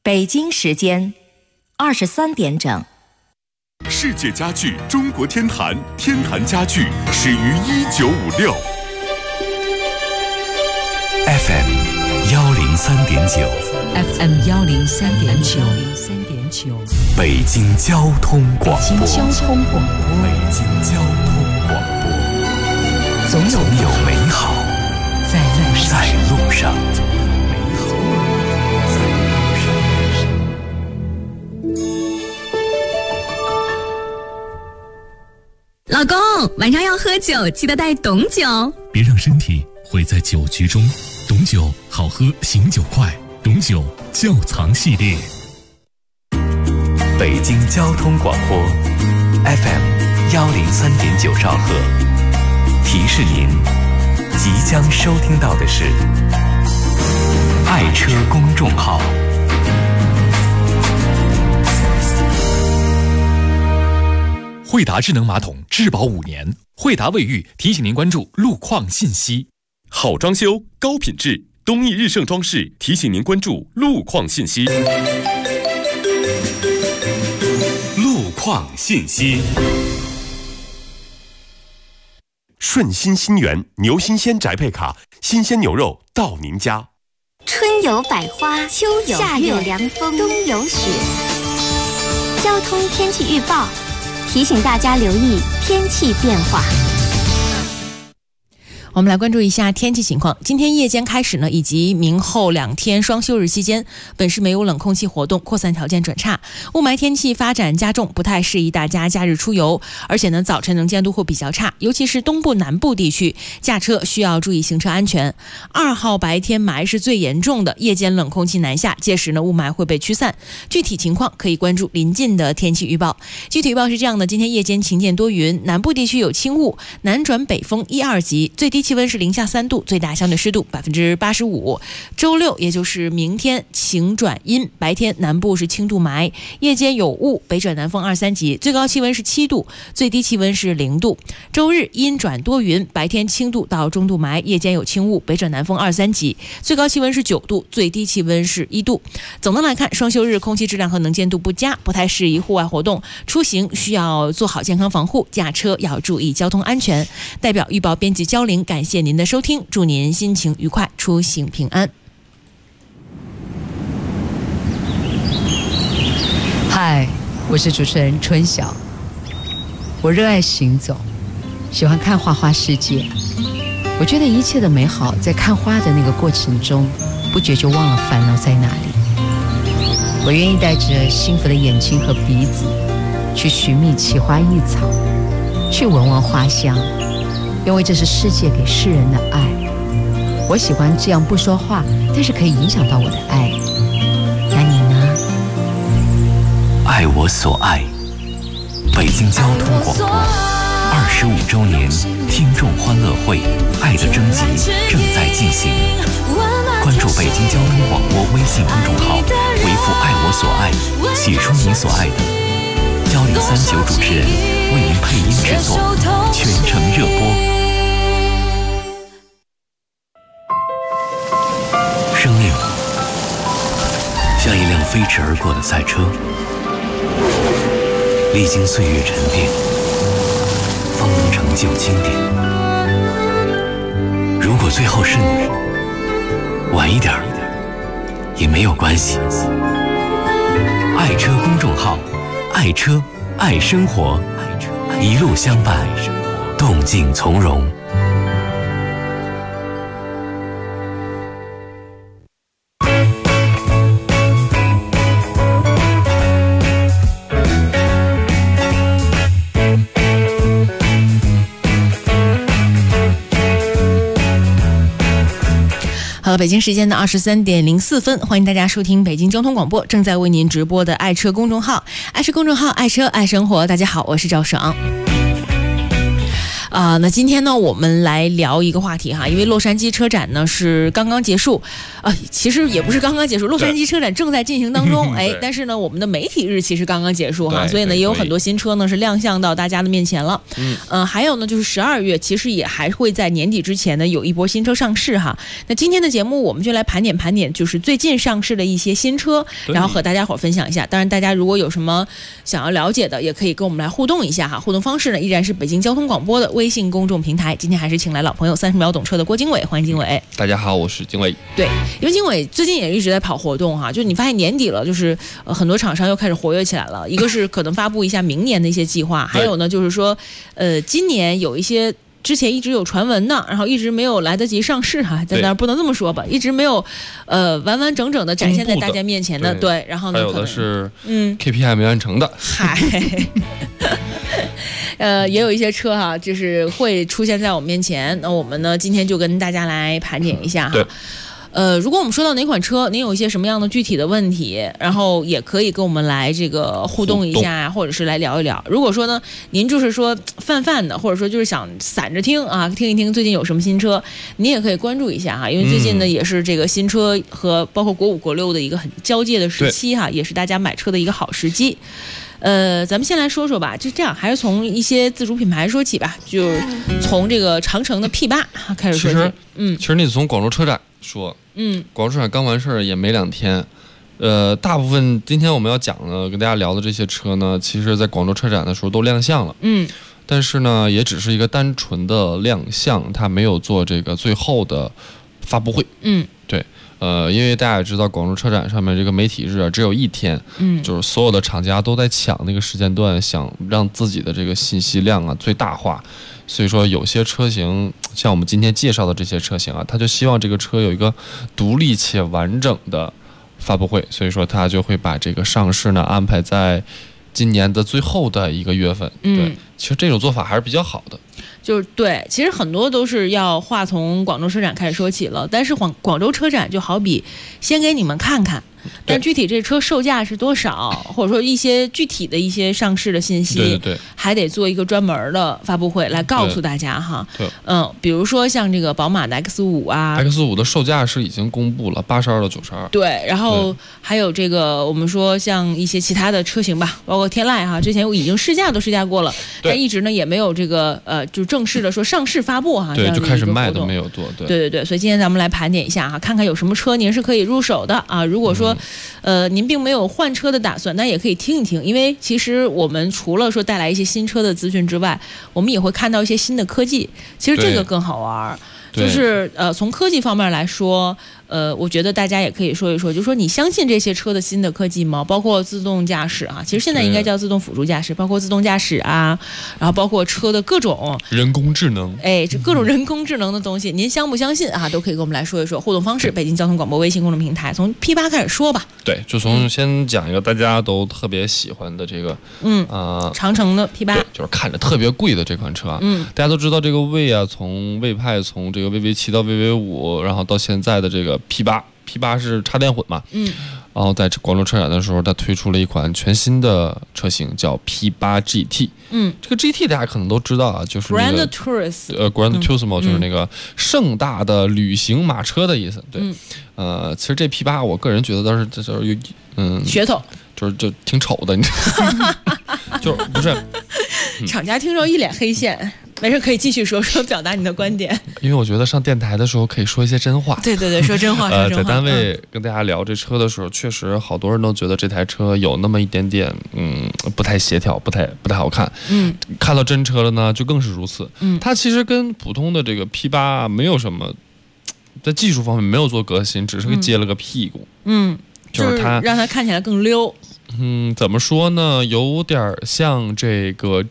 北京时间23点整。 世界家具中国天坛，天坛家具始于1956。 FM 103.9，FM 103.9， 北京交通广播， 北京交通广播， 北京交通广播，总有美好在路上。 老公，晚上要喝酒，记得带董酒， 别让身体毁在酒局中。董酒好喝，醒酒快。董酒窖藏系列。 北京交通广播 FM 103.9兆赫，提示您即将收听到的是爱车公众号。 惠达智能马桶质保5年，惠达卫浴提醒您关注路况信息。 好装修高品质，东义日盛装饰提醒您关注路况信息。 路况信息。 顺心新源牛新鲜宅配卡，新鲜牛肉到您家。 春有百花，秋有夏有凉风，冬有雪。交通天气预报提醒大家留意天气变化。 我们来关注一下天气情况。今天夜间开始呢，以及明后2天双休日期间，本市没有冷空气活动，扩散条件转差，雾霾天气发展加重，不太适宜大家假日出游。而且呢，早晨能见度会比较差，尤其是东部南部地区，驾车需要注意行车安全。2号白天霾是最严重的，夜间冷空气南下，届时呢雾霾会被驱散。具体情况可以关注临近的天气预报。具体预报是这样的：今天夜间晴间多云，南部地区有轻雾，南转北风1、2级，最低气温是零下3度，最大相对湿度85%。周六也就是明天晴转阴，白天南部是轻度霾，夜间有雾，北转南风2、3级，最高气温是7度，最低气温是0度。周日阴转多云，白天轻度到中度霾，夜间有轻雾，北转南风2、3级，最高气温是9度，最低气温是1度。总的来看，双休日空气质量和能见度不佳，不太适宜户外活动，出行需要做好健康防护，驾车要注意交通安全。代表预报编辑焦玲，感谢您的收听，祝您心情愉快，出行平安。 嗨，我是主持人春晓。我热爱行走，喜欢看花花世界。我觉得一切的美好在看花的那个过程中，不觉就忘了烦恼在哪里。我愿意带着幸福的眼睛和鼻子，去寻觅奇花异草，去闻闻花香，因为这是世界给世人的爱。我喜欢这样不说话，但是可以影响到我的爱。那你呢？ 爱我所爱，北京交通广播25周年听众欢乐会爱的征集正在进行，关注北京交通广播微信公众号，回复爱我所爱，写出你所爱的，1039主持人为您配音制作，全程热播。生命像一辆飞驰而过的赛车，历经岁月沉淀，方能成就经典。如果最后是你，晚一点也没有关系。爱车公众号，爱车爱生活，一路相伴，动静从容。 好了，北京时间的23点04分，欢迎大家收听北京交通广播正在为您直播的爱车公众号，爱车公众号，爱车爱生活。大家好，我是赵爽。 那今天呢，我们来聊一个话题哈，因为洛杉矶车展呢是刚刚结束，其实也不是刚刚结束，洛杉矶车展正在进行当中，但是呢，我们的媒体日其实刚刚结束哈，所以呢，也有很多新车呢是亮相到大家的面前了。还有呢，就是12月，其实也还会在年底之前呢有一波新车上市哈。那今天的节目我们就来盘点，就是最近上市的一些新车，然后和大家伙分享一下。当然，大家如果有什么想要了解的，也可以跟我们来互动一下哈。互动方式呢，依然是北京交通广播的微信公众平台。今天还是请来老朋友30秒懂车的郭经纬，欢迎经纬。 大家好，我是经纬。 对，因为经纬最近也一直在跑活动哈，就你发现年底了，就是很多厂商又开始活跃起来了。一个是可能发布一下明年的一些计划，还有呢就是说，今年有一些之前一直有传闻的，然后一直没有来得及上市哈，当然不能这么说吧，一直没有完完整整的展现在大家面前的。对，然后呢， 还有的是KPI 没完成的。嗨。 也有一些车哈，就是会出现在我们面前。那我们呢，今天就跟大家来盘点一下哈。如果我们说到哪款车，您有一些什么样的具体的问题，然后也可以跟我们来这个互动一下，或者是来聊一聊。如果说呢，您就是说泛的，或者说就是想散着听啊，听一听最近有什么新车，您也可以关注一下哈，因为最近呢也是这个新车和包括国5国6的一个很交界的时期哈，也是大家买车的一个好时机。咱们先来说说吧，就这样，还是从一些自主品牌说起吧，就从这个长城的 P8 开始说起。 其实你从广州车展说，广州车展刚完事儿也没2天，大部分今天我们要讲的跟大家聊的这些车呢，其实在广州车展的时候都亮相了，但是呢，也只是一个单纯的亮相，它没有做这个最后的发布会，对。因为大家也知道，广州车展上面这个媒体日啊，只有1天，就是所有的厂家都在抢那个时间段，想让自己的这个信息量啊最大化。所以说，有些车型像我们今天介绍的这些车型啊，他就希望这个车有一个独立且完整的发布会，所以说他就会把这个上市呢安排在今年的最后的1个月份。对，其实这种做法还是比较好的。 就是对，其实很多都是要话从广州车展开始说起了，但是广州车展就好比先给你们看看，但具体这车售价是多少，或者说一些具体的一些上市的信息， 对， 还得做一个专门的发布会来告诉大家哈。比如说像这个宝马的 X5 啊 ，X5 的售价是已经公布了，82到92。对， 然后还有这个我们说像一些其他的车型吧，包括天籁哈，之前已经试驾过了，但一直呢也没有这个就正式的说上市发布哈， 对，就开始卖都没有做。 对，所以今天咱们来盘点一下哈，看看有什么车您是可以入手的啊。如果说您并没有换车的打算，那也可以听一听，因为其实我们除了说带来一些新车的资讯之外，我们也会看到一些新的科技，其实这个更好玩。就是从科技方面来说，我觉得大家也可以说一说，就是说你相信这些车的新的科技吗？包括自动驾驶啊，其实现在应该叫自动辅助驾驶，包括自动驾驶啊，然后包括车的各种人工智能， 这各种人工智能的东西，您相不相信啊？都可以跟我们来说一说。互动方式：北京交通广播微信公众平台。从 P8 开始说吧。 对，就从先讲一个大家都特别喜欢的这个， 长城的 P8， 就是看着特别贵的这款车啊。大家都知道这个魏啊，从魏派从这个VV7到VV5，然后到现在的这个 P8 是插电混嘛，然后在广州车展的时候，它推出了一款全新的车型，叫 P8 GT。这个 GT 大家可能都知道啊，就是那个 Grand Turismo，就是那个盛大的旅行马车的意思。对，其实这 P8 我个人觉得倒是这就是有噱头， 就挺丑的，你知道吗？就是不是厂家听着一脸黑线。没事，可以继续说表达你的观点。 因为我觉得上电台的时候可以说一些真话。 对，说真话。 在单位跟大家聊这车的时候，确实好多人都觉得这台车有那么一点点，不太协调，不太好看。看到真车了呢，就更是如此。它其实跟普通的这个 P8 没有什么，在技术方面没有做革新，只是接了个屁股。就是它让它看起来更溜。 怎么说呢？有点像这个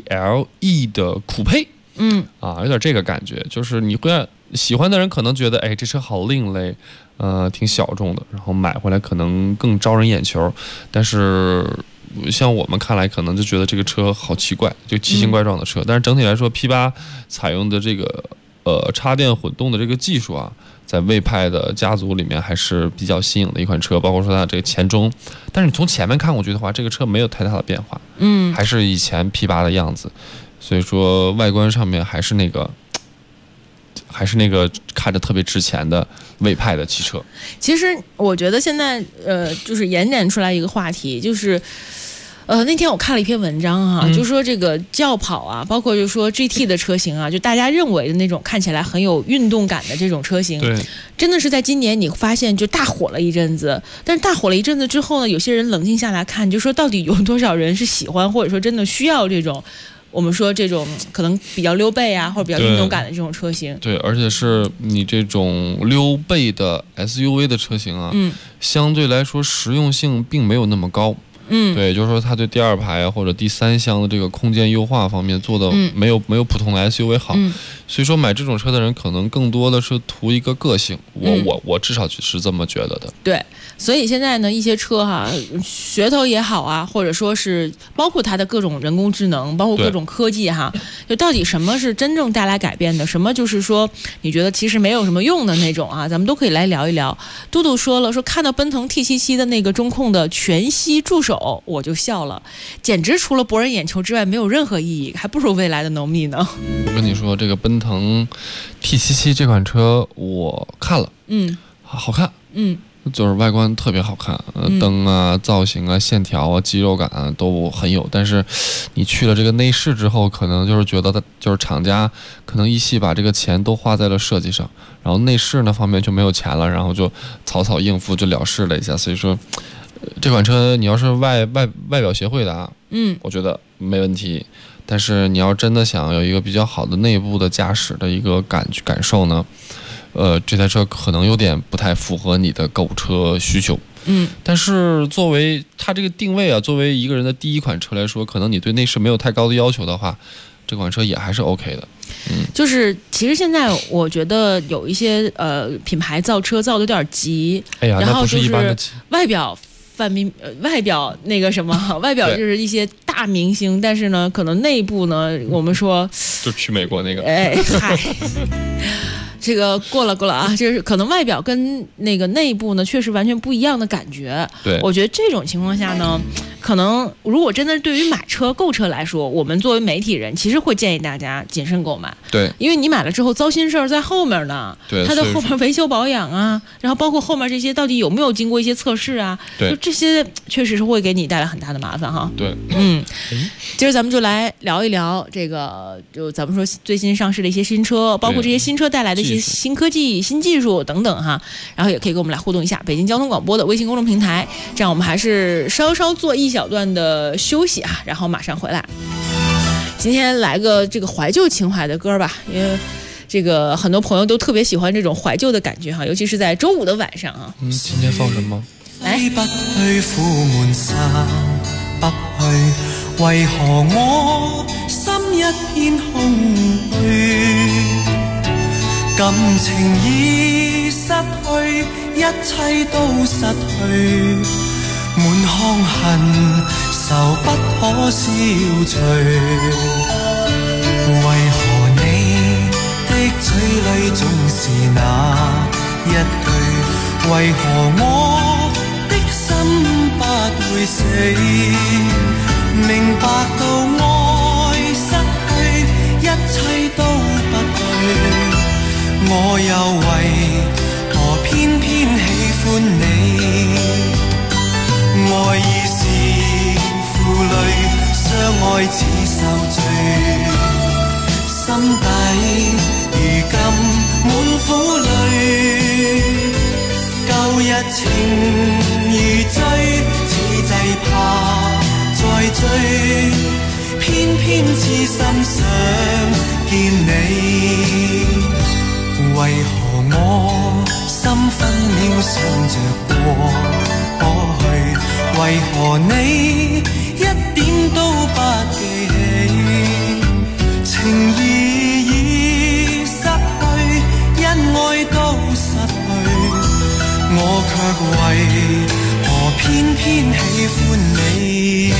GLE 的酷配，有点这个感觉。就是你会喜欢的人可能觉得，这车好另类，挺小众的，然后买回来可能更招人眼球。但是像我们看来，可能就觉得这个车好奇怪，就奇形怪状的车。但是整体来说 ，P8 采用的这个插电混动的这个技术啊，在魏派的家族里面还是比较新颖的一款车，包括说它这个前中，但是你从前面看过去的话，这个车没有太大的变化，还是以前 P8 的样子。 所以说外观上面还是那个看着特别值钱的魏派的汽车。 其实我觉得现在就是延展出来一个话题，就是那天我看了一篇文章哈，就说这个轿跑啊，包括就说 GT 的车型啊，就大家认为的那种看起来很有运动感的这种车型， 对， 真的是在今年你发现就大火了一阵子。但是大火了一阵子之后呢，有些人冷静下来看，就说到底有多少人是喜欢或者说真的需要这种我们说这种可能比较溜背啊或者比较运动感的这种车型。 对，而且是你这种溜背的 SUV 的车型啊，相对来说实用性并没有那么高。对，就是说它对第二排或者第三厢的这个空间优化方面做的没有普通的 SUV 好，所以说买这种车的人可能更多的是图一个个性，我至少是这么觉得的。 对，所以现在呢，一些车哈，噱头也好啊，或者说是包括它的各种人工智能，包括各种科技哈，就到底什么是真正带来改变的，什么就是说你觉得其实没有什么用的那种啊，咱们都可以来聊一聊。嘟嘟说了，说看到奔腾 T77的那个中控的全息助手，我就笑了，简直除了博人眼球之外没有任何意义，还不如未来的浓密呢。 我跟你说，这个奔腾 T77这款车我看了，好看，就是外观特别好看，灯啊、造型啊、线条啊、肌肉感啊都很有。但是你去了这个内饰之后，可能就是觉得它就是厂家可能一系把这个钱都花在了设计上，然后内饰那方面就没有钱了，然后就草草应付就了事了一下。所以说这款车你要是外表协会的啊，我觉得没问题。但是你要真的想有一个比较好的内部的驾驶的一个感受呢，这台车可能有点不太符合你的购车需求。但是作为它这个定位啊，作为一个人的第一款车来说，可能你对内饰没有太高的要求的话，这款车也还是 OK 的。 就是其实现在我觉得有一些品牌造车造的有点急，然后就是外表外表那个什么，外表就是一些大明星，但是呢，可能内部呢，我们说就去美国那个， 嗨。这个过了啊，就是可能外表跟那个内部呢，确实完全不一样的感觉。 对， 我觉得这种情况下呢，可能如果真的对于买车购车来说，我们作为媒体人，其实会建议大家谨慎购买。 对， 因为你买了之后，糟心事儿在后面呢。 对， 它的后面维修保养啊，然后包括后面这些到底有没有经过一些测试啊？ 对， 就这些确实是会给你带来很大的麻烦哈。 对， 今儿咱们就来聊一聊这个，就咱们说最新上市的一些新车，包括这些新车带来的一些新科技、新技术等等哈，然后也可以跟我们来互动一下。北京交通广播的微信公众平台，这样我们还是稍稍做一小段的休息啊，然后马上回来。今天来个这个怀旧情怀的歌吧，因为这个很多朋友都特别喜欢这种怀旧的感觉哈，尤其是在周五的晚上啊。 今天放什么？ 来。 不去苦悶散不去，為何我心一片空虛？感情已失去，一切都失去，滿腔恨愁不可消除。為何你的嘴裏總是那一句？為何我的心不會死？明白到愛失去，一切都不對。我又為何偏偏喜歡你？愛已是負累，相愛似受罪，心底如今滿苦淚。舊日情如醉，此際怕再追，偏偏痴心想見你。為何我心分秒想着過去？為何你一點都不記起？情義已失去，恩愛都失去，我卻為何偏偏喜歡你？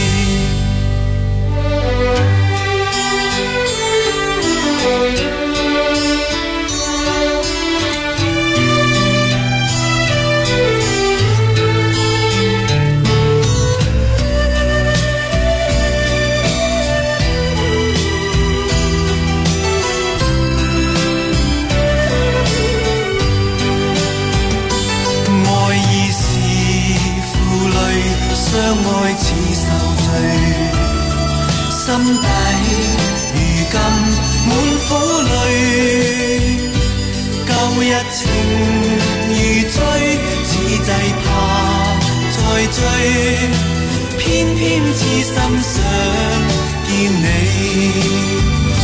旧日情如醉，似祭怕再追，偏偏痴心想见你。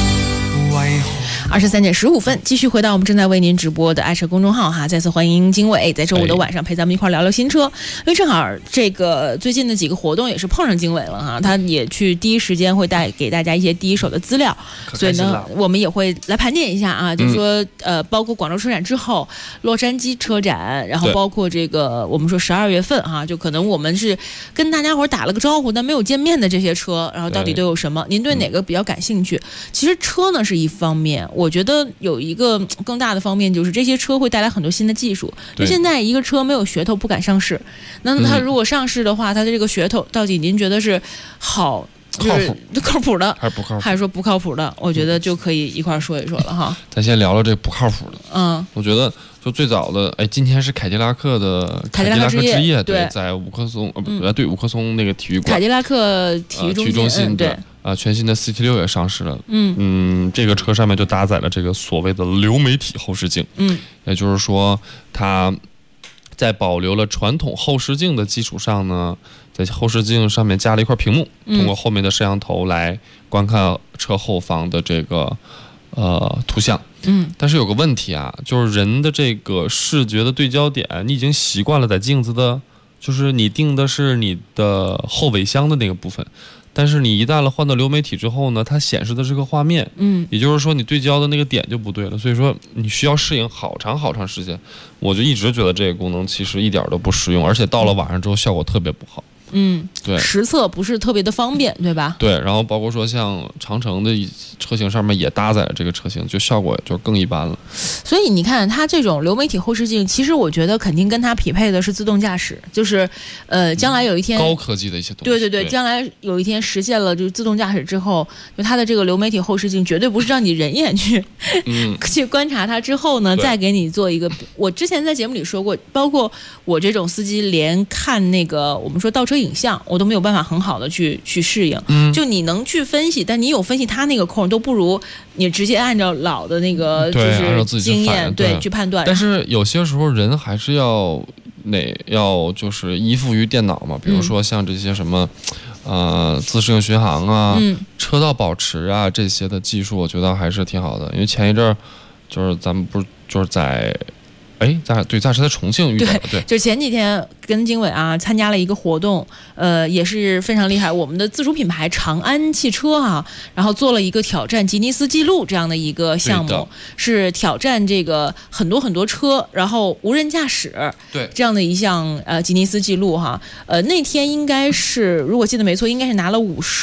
23:15，继续回到我们正在为您直播的爱车公众号哈，再次欢迎经纬在周五的晚上陪咱们一块聊聊新车，因为正好这个最近的几个活动也是碰上经纬了哈，他也去第一时间会带给大家一些第一手的资料，所以呢我们也会来盘点一下啊，就是说包括广州车展之后洛杉矶车展，然后包括这个我们说12月份哈，就可能我们是跟大家伙打了个招呼但没有见面的这些车，然后到底都有什么，您对哪个比较感兴趣？其实车呢是一方面，我觉得有一个更大的方面就是这些车会带来很多新的技术。就现在一个车没有噱头不敢上市，那它如果上市的话，它的这个噱头到底您觉得是好靠谱的， 还是不靠谱， 还是说不靠谱的？我觉得就可以一块说一说了哈。 咱先聊聊这不靠谱的。我觉得就最早的，今天是凯迪拉克的凯迪拉克之夜，对，在五棵松对五棵松那个体育馆， 凯迪拉克体育中心，对。 全新的 CT6 也上市了。这个车上面就搭载了这个所谓的流媒体后视镜。也就是说，它在保留了传统后视镜的基础上呢，在后视镜上面加了一块屏幕，通过后面的摄像头来观看车后方的这个图像。但是有个问题啊，就是人的这个视觉的对焦点，你已经习惯了在镜子的，就是你定的是你的后尾箱的那个部分。但是你一旦换到流媒体之后呢，它显示的是个画面，也就是说你对焦的那个点就不对了，所以说你需要适应好长时间。我就一直觉得这个功能其实一点都不实用，而且到了晚上之后效果特别不好。对， 实测不是特别的方便，对吧？ 对，然后包括说像长城的车型上面也搭载了这个车型，就效果就更一般了。 所以你看它这种流媒体后视镜，其实我觉得肯定跟它匹配的是自动驾驶，就是将来有一天高科技的一些东西。 对，将来有一天实现了就是自动驾驶之后，就它的这个流媒体后视镜绝对不是让你人眼去去观察它之后呢，再给你做一个。我之前在节目里说过，包括我这种司机连看那个我们说倒车影像我都没有办法很好的去适应。就你能去分析，但你有分析它那个空都不如你直接按照老的那个就是经验对去判断。 但是有些时候人还是要就是依附于电脑嘛，比如说像这些什么自适应巡航啊、车道保持啊这些的技术，我觉得还是挺好的。因为前一阵儿就是咱们不是就是在驾驶在重庆遇到的，对， 就前几天跟经纬啊参加了一个活动，也是非常厉害。我们的自主品牌长安汽车啊，然后做了一个挑战吉尼斯纪录这样的一个项目，是挑战这个很多车，然后无人驾驶， 对这样的一项吉尼斯纪录哈。那天应该是如果记得没错，应该是拿了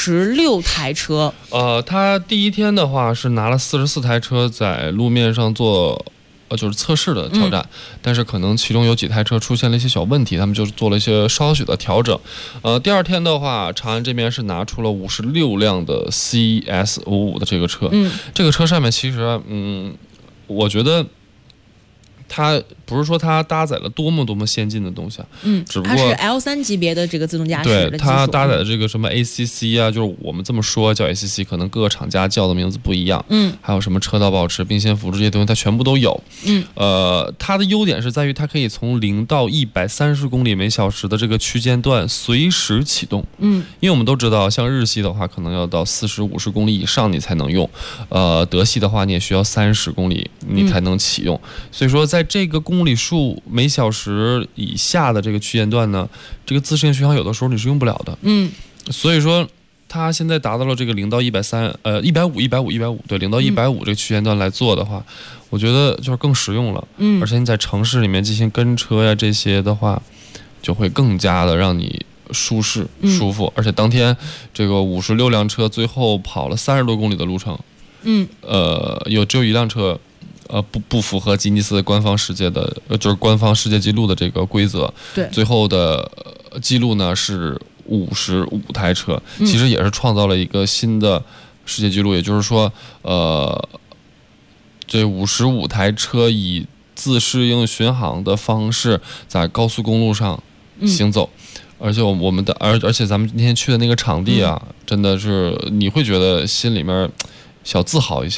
56台车。 他第一天的话是拿了44台车在路面上做。就是测试的挑战，但是可能其中有几台车出现了一些小问题，他们就是做了一些稍许的调整。第二天的话，长安这边是拿出了56辆的 CS55的这个车，这个车上面其实我觉得它不是说它搭载了多么先进的东西啊，只不过它是 L3级别的这个自动驾驶的技术。 对，它搭载的这个什么 ACC 啊，就是我们这么说叫 ACC， 可能各个厂家叫的名字不一样。还有什么车道保持、并线辅助这些东西，它全部都有。它的优点是在于它可以从0到130公里每小时的这个区间段随时启动。因为我们都知道，像日系的话，可能要到40、50公里以上你才能用，德系的话你也需要30公里你才能启用。所以说，在这个公里数每小时以下的这个区间段呢，这个自适应巡航有的时候你是用不了的。所以说它现在达到了这个0到130，150，对，0到150这个区间段来做的话，我觉得就是更实用了。而且你在城市里面进行跟车呀这些的话，就会更加的让你舒适舒服。而且当天这个56辆车最后跑了30多公里的路程，只有一辆车。不符合吉尼斯官方世界的就是官方世界纪录的这个规则。 对， 最后的记录呢是55台车，其实也是创造了一个新的世界纪录。也就是说，这55台车以自适应巡航的方式在高速公路上行走。而且而且咱们今天去的那个场地啊，真的是你会觉得心里面小自豪一下。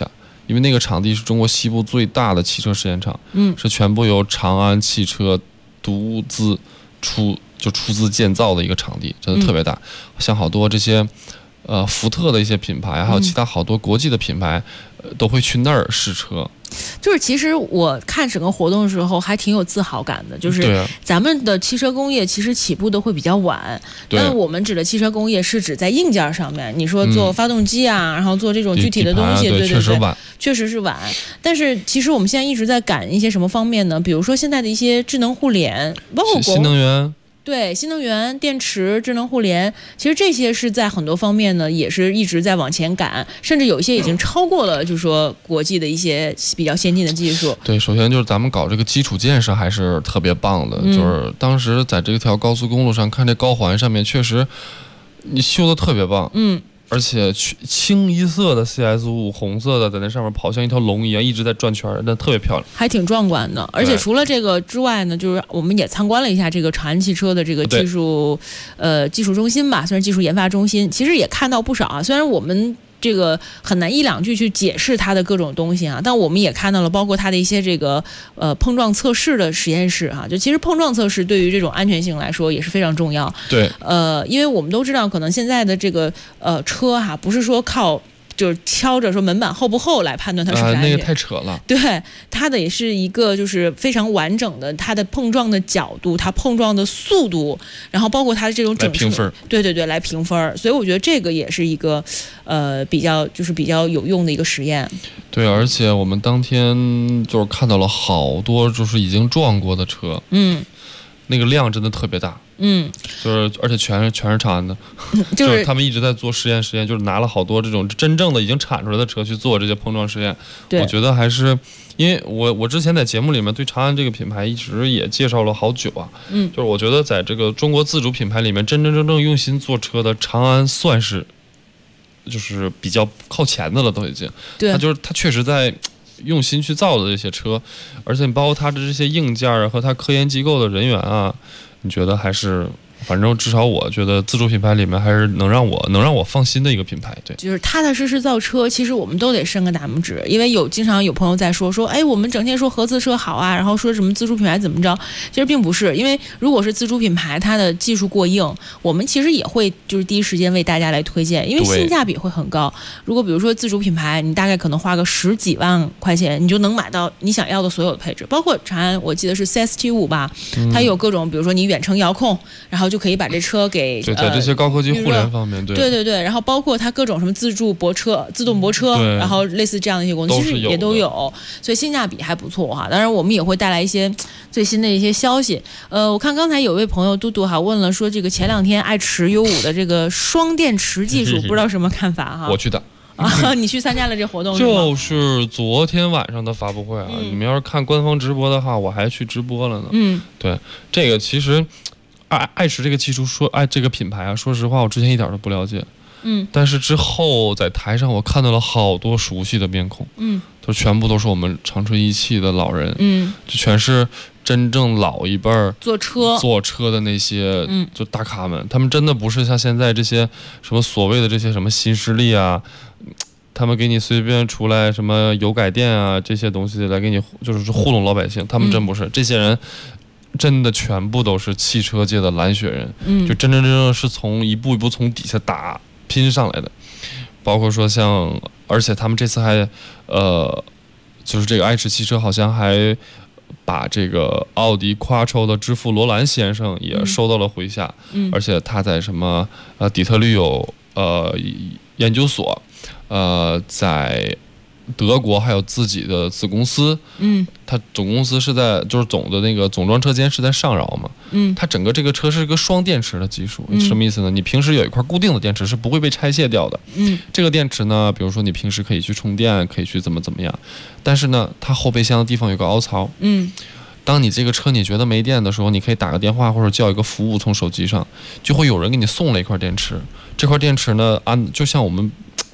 因为那个场地是中国西部最大的汽车试验场，是全部由长安汽车独自出资建造的一个场地，真的特别大。像好多这些福特的一些品牌，还有其他好多国际的品牌，都会去那儿试车。 就是其实我看整个活动的时候还挺有自豪感的，就是咱们的汽车工业其实起步的会比较晚，但我们指的汽车工业是指在硬件上面，你说做发动机啊，然后做这种具体的东西，对，确实是晚。但是其实我们现在一直在赶一些什么方面呢？比如说现在的一些智能互联，包括新能源。 对，新能源、电池、智能互联，其实这些是在很多方面呢，也是一直在往前赶，甚至有一些已经超过了，就是说国际的一些比较先进的技术。 对，首先就是咱们搞这个基础建设还是特别棒的，就是当时在这条高速公路上看这高环上面，确实你修的特别棒，而且清一色的 CS5 红色的在那上面跑，像一条龙一样一直在转圈，那特别漂亮， 还挺壮观的。而且除了这个之外呢，就是我们也参观了一下这个长安汽车的这个技术中心吧，算是技术研发中心，其实也看到不少啊。虽然我们这个很难一两句去解释它的各种东西啊，但我们也看到了包括它的一些这个碰撞测试的实验室啊，就其实碰撞测试对于这种安全性来说也是非常重要。 对， 因为我们都知道，可能现在的这个车哈，不是说靠就是敲着说门板厚不厚来判断它是不是安全， 那个太扯了。 对，它的也是一个就是非常完整的，它的碰撞的角度，它碰撞的速度，然后包括它的这种整数，对，来评分。所以我觉得这个也是一个比较有用的一个实验。 对，而且我们当天就是看到了好多就是已经撞过的车，那个量真的特别大。就是而且全是长安的，就是他们一直在做实验，就是拿了好多这种真正的已经产出来的车去做这些碰撞实验。我觉得还是因为我之前在节目里面对长安这个品牌一直也介绍了好久啊，就是我觉得在这个中国自主品牌里面真正用心做车的长安算是就是比较靠前的了，都已经。对，他确实在用心去造的这些车，而且包括它的这些硬件和它科研机构的人员啊，你觉得还是反正至少我觉得自主品牌里面还是能让我放心的一个品牌。对， 就是踏踏实实造车，其实我们都得伸个大拇指，因为经常有朋友在说哎，我们整天说合资车好啊，然后说什么自主品牌怎么着，其实并不是，因为如果是自主品牌，它的技术过硬，我们其实也会就是第一时间为大家来推荐，因为性价比会很高。如果比如说自主品牌，你大概可能花个10几万块钱，你就能买到你想要的所有的配置，包括长安，我记得是 CS75 吧，它有各种，比如说你远程遥控，然后就可以把这车给在这些高科技互联方面， 对，然后包括它各种什么自动泊车，然后类似这样的一些功能，其实也都有，所以性价比还不错哈。当然，我们也会带来一些最新的一些消息。我看刚才有位朋友嘟嘟哈问了，说这个前2天爱驰 U5 的这个双电池技术，不知道什么看法哈？ 我去的。 你去参加了这活动？ 就是昨天晚上的发布会啊，你们要是看官方直播的话，我还去直播了呢。对，这个其实爱驰这个技术这个品牌啊，说实话我之前一点都不了解。但是之后在台上我看到了好多熟悉的面孔，都全部都是我们长春一汽的老人，就全是真正老一辈儿坐车的那些就大咖们，他们真的不是像现在这些什么所谓的这些什么新势力啊，他们给你随便出来什么油改电啊这些东西来给你就是糊弄老百姓，他们真不是，这些人真的全部都是汽车界的蓝血人，就真正是从一步一步从底下打拼上来的，包括说而且他们这次还就是这个爱驰汽车好像还把这个奥迪 Quattro 的之父罗兰先生也收到了麾下，而且他在什么底特律有研究所，在德国还有自己的子公司，它总公司是在就是总的那个总装车间是在上饶嘛，它整个这个车是一个双电池的技术，什么意思呢？你平时有一块固定的电池是不会被拆卸掉的，这个电池呢，比如说你平时可以去充电，可以去怎么样，但是呢，它后备箱的地方有个凹槽，当你这个车你觉得没电的时候，你可以打个电话或者叫一个服务，从手机上就会有人给你送了一块电池，这块电池呢，就像我们。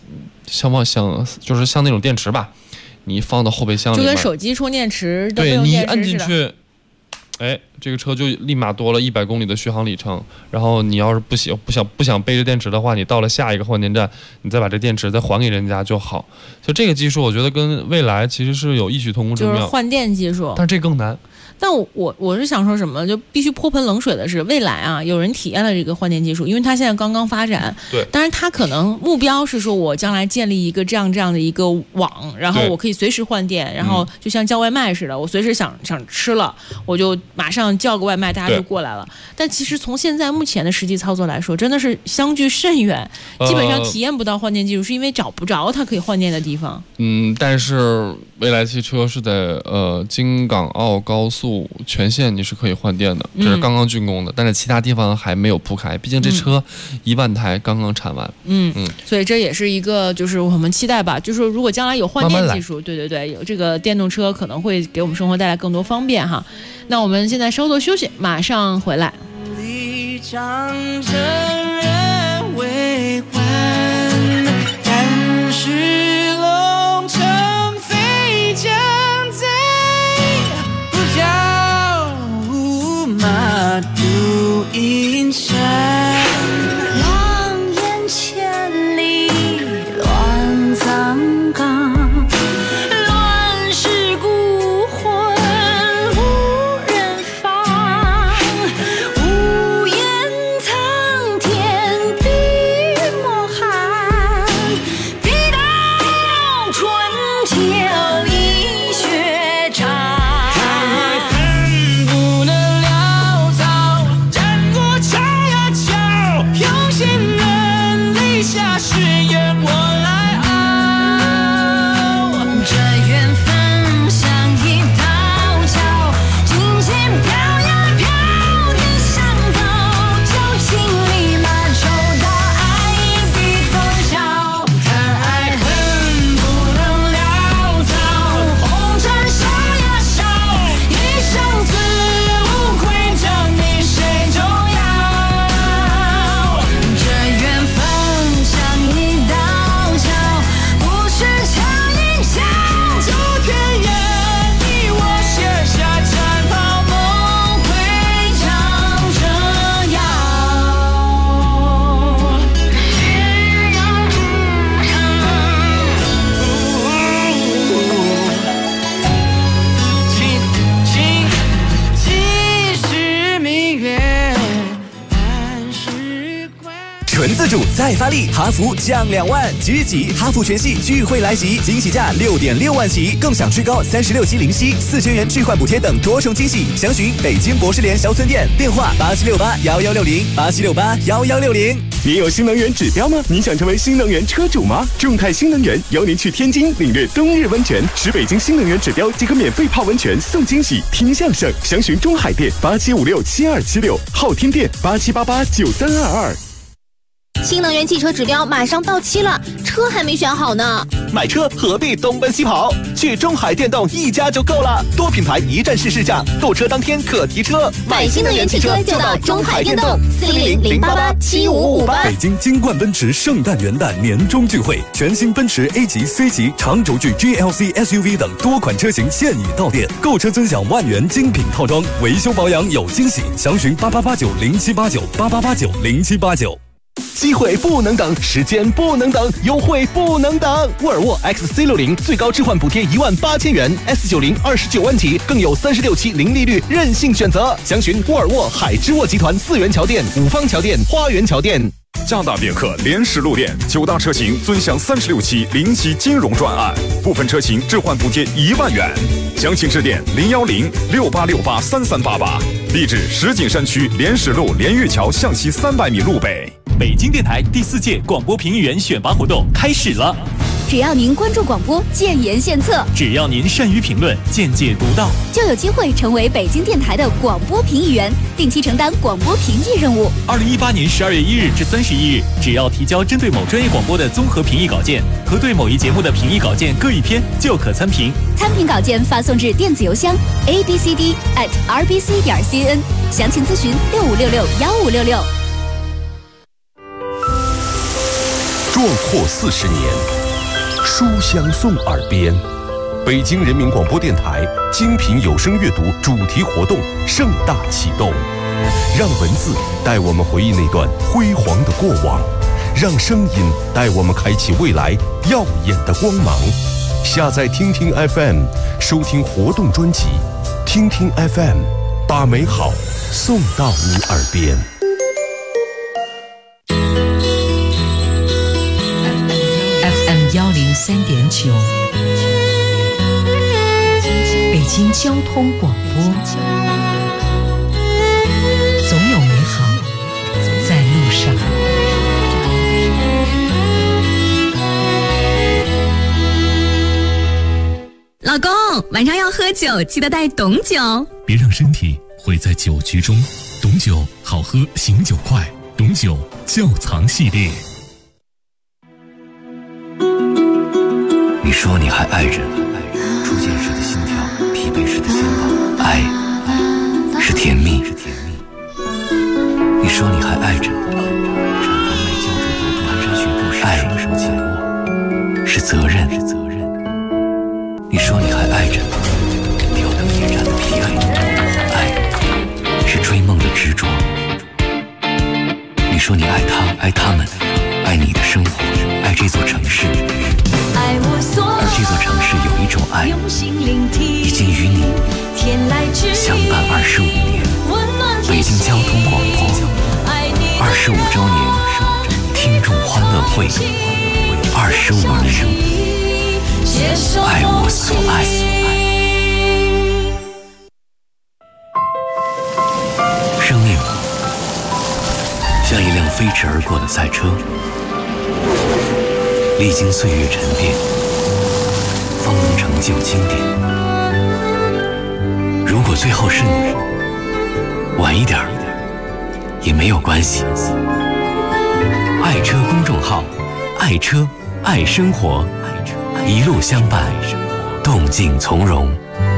就是像那种电池吧，你放到后备箱里面， 就跟手机充电池都不对用电池你按进去， 这个车就立马多了100公里的续航里程。然后你要是不想背着电池的话，你到了下一个换电站，你再把这电池再还给人家就好。就这个技术，我觉得跟未来其实是有异曲同工之妙， 就是换电技术， 但是这更难。 但我是想说什么，就必须泼盆冷水的是，未来啊，有人体验了这个换电技术，因为它现在刚刚发展， 对， 当然它可能目标是说我将来建立一个这样的一个网，然后我可以随时换电，然后就像叫外卖似的，我随时想吃了，我就马上叫个外卖，大家就过来了。但其实从现在目前的实际操作来说，真的是相距甚远，基本上体验不到换电技术，是因为找不着它可以换电的地方。 但是未来汽车是在京港澳高速全线你是可以换电的，这是刚刚竣工的，但是其他地方还没有铺开，毕竟这车1万台刚刚产完。 所以这也是一个就是我们期待吧，就是说如果将来有换电技术，对，有这个电动车可能会给我们生活带来更多方便哈。那我们现在稍作休息，马上回来。 阴山，望眼千里乱葬岗，乱世孤魂无人放，无言苍天碧墨寒，披到春秋一血长。 纯自主再发力，哈弗降2万，即日起哈弗全系聚会来袭，惊喜价6.6万起，更享最高36期零息，4000元置换补贴等多重惊喜。详询北京博士联销村店，电话87681160，87681160。 你有新能源指标吗？你想成为新能源车主吗？众泰新能源邀您去天津领略冬日温泉，10北京新能源指标即可免费泡温泉送惊喜，听相声。详询中海店87567276，昊天店87889322。 新能源汽车指标马上到期了，车还没选好呢。 买车何必东奔西跑？去中海电动一家就够了，多品牌一站式试驾，购车当天可提车。 买新能源汽车就到中海电动，400-088-7558。 北京金冠奔驰圣诞元旦年终聚会，全新奔驰 A 级、C 级、长轴距 GLC SUV 等多款车型现已到店，购车尊享万元精品套装，维修保养有惊喜。详询88890789，88890789。 机会不能等，时间不能等，优惠不能等。沃尔沃 XC60最高置换补贴18000元 ，S90 29万起，更有36期零利率任性选择。详询沃尔沃海之沃集团4元桥店、五方桥店、花园桥店。 加大别克联实路店9大车型尊享36期零息金融专案，部分车型置换补贴1万元。详情致电01068683388，地址石景山区联实路连玉桥向西300米路北。 北京电台第4届广播评议员选拔活动开始了。 只要您关注广播，建言献策； 只要您善于评论，见解独到， 就有机会成为北京电台的广播评议员，定期承担广播评议任务。 2018年12月1日至31日，只要提交针对某专业广播的综合评议稿件和对某一节目的评议稿件各1篇，就可参评。 参评稿件发送至电子邮箱 abcd@rbc.cn， 详情咨询65661566。 壮阔40年，书香颂耳边，北北京人民广播电台精品有声阅读主题活动盛大启动，让文字带我们回忆那段辉煌的过往，让声音带我们开启未来耀眼的光芒。下载听听 FM， 收听活动专辑，听听 FM， 把美好送到你耳边。 FM103.9，北京交通广播，总有美好在路上。 老公，晚上要喝酒，记得带董酒， 别让身体毁在酒局中。董酒好喝，醒酒快。董酒窖藏系列。 你说你还爱着，初见时的心跳，疲惫时的肩膀，爱是甜蜜。你说你还爱着，产房内胶质毒蹒跚学步时双手紧握，是责任。你说你还爱着，吊灯夜战的疲惫，爱是追梦的执着。你说你爱他，爱他们，爱你的生活，爱这座城市。而这座城市有一种爱，已经与你相伴25年。北京交通广播25周年听众欢乐会，25年，爱我所爱。生命像一辆飞驰而过的赛车，历经岁月沉淀，方能成就经典。如果最后是你，晚一点也没有关系。爱车公众号，爱车爱生活，一路相伴，动静从容。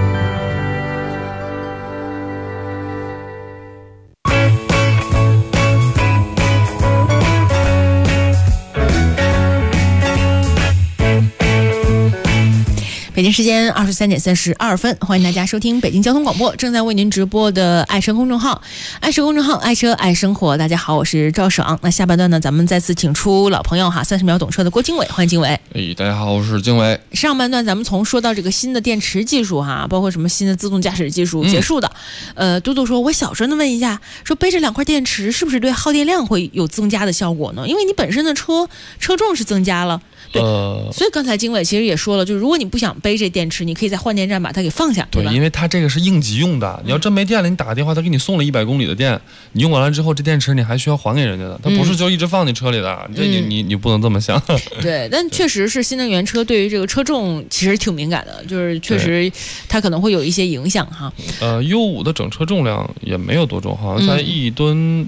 北京时间23点32分，欢迎大家收听北京交通广播正在为您直播的爱车公众号，爱车公众号，爱车爱生活。大家好，我是赵爽。那下半段呢，咱们再次请出老朋友哈，30秒懂车的郭经纬，欢迎经纬。 大家好，我是经纬。 上半段咱们从说到这个新的电池技术哈，包括什么新的自动驾驶技术结束的。嘟嘟说，我小声的问一下，说背着2块电池是不是对耗电量会有增加的效果呢？因为你本身的车重是增加了。对，所以刚才经纬其实也说了，就是如果你不想背这电池，你可以在换电站把它给放下， 对吧？ 因为它这个是应急用的，你要真没电了，你打个电话，他给你送了100公里的电，你用完了之后，这电池你还需要还给人家的，它不是就一直放你车里的，这你不能这么想。 对，但确实是新能源车对于这个车重其实挺敏感的，就是确实它可能会有一些影响哈。 U5的整车重量也没有多重，好像才1吨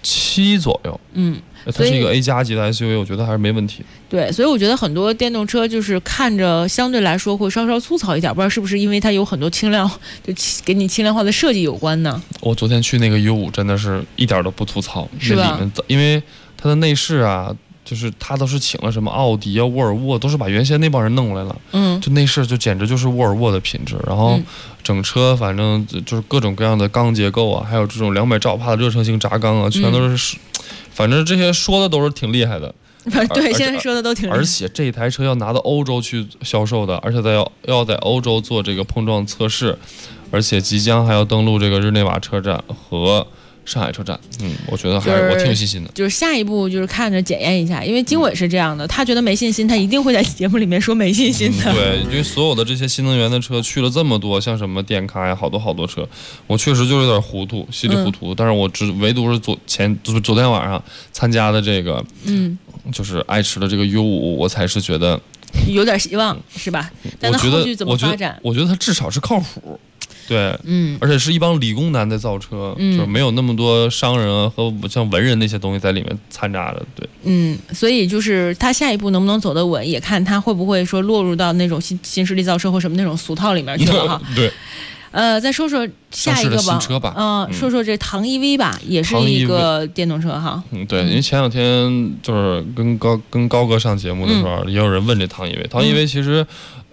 7左右。它是一个 A 加级的 SUV， 我觉得还是没问题。 对，所以我觉得很多电动车就是看着相对来说会稍稍粗糙一点，不知道是不是因为它有很多轻量，就给你轻量化的设计有关呢？ 我昨天去那个 U5，真的是一点都不粗糙， 是吧？ 里面因为它的内饰啊，就是它都是请了什么奥迪啊、沃尔沃，都是把原先那帮人弄来了。就内饰就简直就是沃尔沃的品质，然后整车反正就是各种各样的钢结构啊，还有这种200兆帕的热成型轧钢啊，全都是。反正这些说的都是挺厉害的， 对，现在说的都挺厉害。 而且这台车要拿到欧洲去销售的，而且要在欧洲做这个碰撞测试，而且即将还要登陆这个日内瓦车站和上海车站。我觉得我挺有信心的。就是下一步就是看着检验一下，因为经纬是这样的，他觉得没信心，他一定会在节目里面说没信心的。 对，因为所有的这些新能源的车去了这么多，像什么电咖呀，好多车，我确实就有点糊涂，稀里糊涂。但是我唯独是昨天晚上参加的这个，就是爱驰的这个 U5，我才是觉得有点希望，是吧？但它后续怎么发展？ 我觉得它至少是靠谱。对，而且是一帮理工男在造车，就是没有那么多商人啊和像文人那些东西在里面掺杂着，对， 所以就是他下一步能不能走得稳，也看他会不会说落入到那种新势力造车或什么那种俗套里面去了哈。 对。 再说说下一个吧，说说这唐 EV 吧，也是一个电动车哈。 对，因为前2天就是跟高哥上节目的时候，也有人问这唐 EV，唐 EV 其实。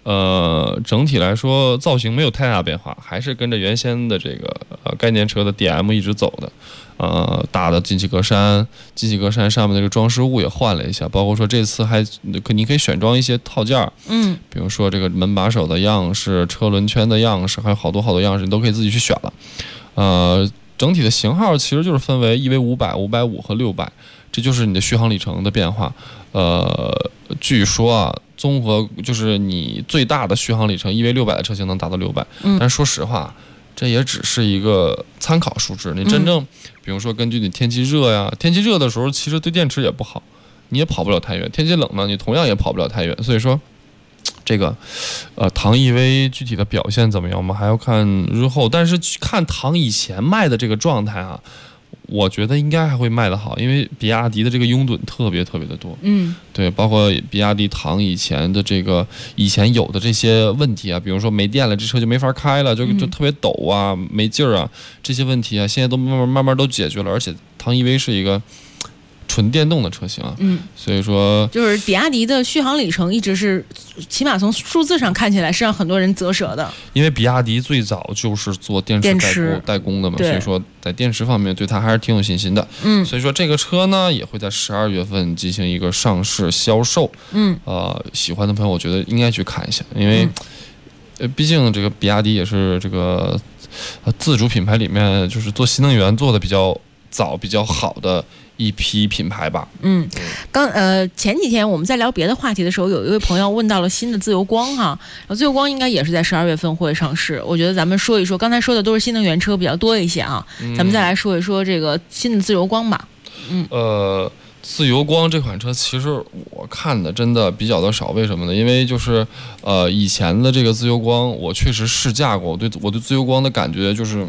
整体来说造型没有太大变化，还是跟着原先的这个概念车的 DM 一直走的。大的进气格栅上面的这个装饰物也换了一下，包括说这次你可以选装一些套件，比如说这个门把手的样式、车轮圈的样式，还有好多样式，你都可以自己去选了。整体的型号其实就是分为1V500、550和600，这就是你的续航里程的变化。据说啊，综合就是你最大的续航里程1V600的车型能达到600，但是说实话，这也只是一个参考数值。你真正，比如说根据你天气热呀，天气热的时候其实对电池也不好，你也跑不了太远；天气冷呢，你同样也跑不了太远。所以说，这个唐 EV 具体的表现怎么样，我们还要看日后。但是看唐以前卖的这个状态啊，我觉得应该还会卖得好，因为比亚迪的这个拥趸特别的多。对，包括比亚迪唐以前有的这些问题啊，比如说没电了，这车就没法开了，就特别抖啊，没劲儿啊，这些问题啊，现在都慢慢都解决了。而且唐 EV 是一个纯电动的车型啊，所以说就是比亚迪的续航里程一直是，起码从数字上看起来是让很多人啧舌的。 因为比亚迪最早就是做电池代工的嘛，所以说在电池方面对它还是挺有信心的。所以说这个车呢也会在12月份进行一个上市销售。喜欢的朋友我觉得应该去看一下，因为毕竟这个比亚迪也是这个自主品牌里面就是做新能源做的比较早、比较好的一批品牌吧。 前几天我们在聊别的话题的时候，有一位朋友问到了新的自由光哈，然后自由光应该也是在12月份会上市。我觉得咱们说一说，刚才说的都是新能源车比较多一些啊，咱们再来说一说这个新的自由光吧。 自由光这款车其实我看的真的比较的少，为什么呢？因为就是以前的这个自由光我确实试驾过，我对自由光的感觉就是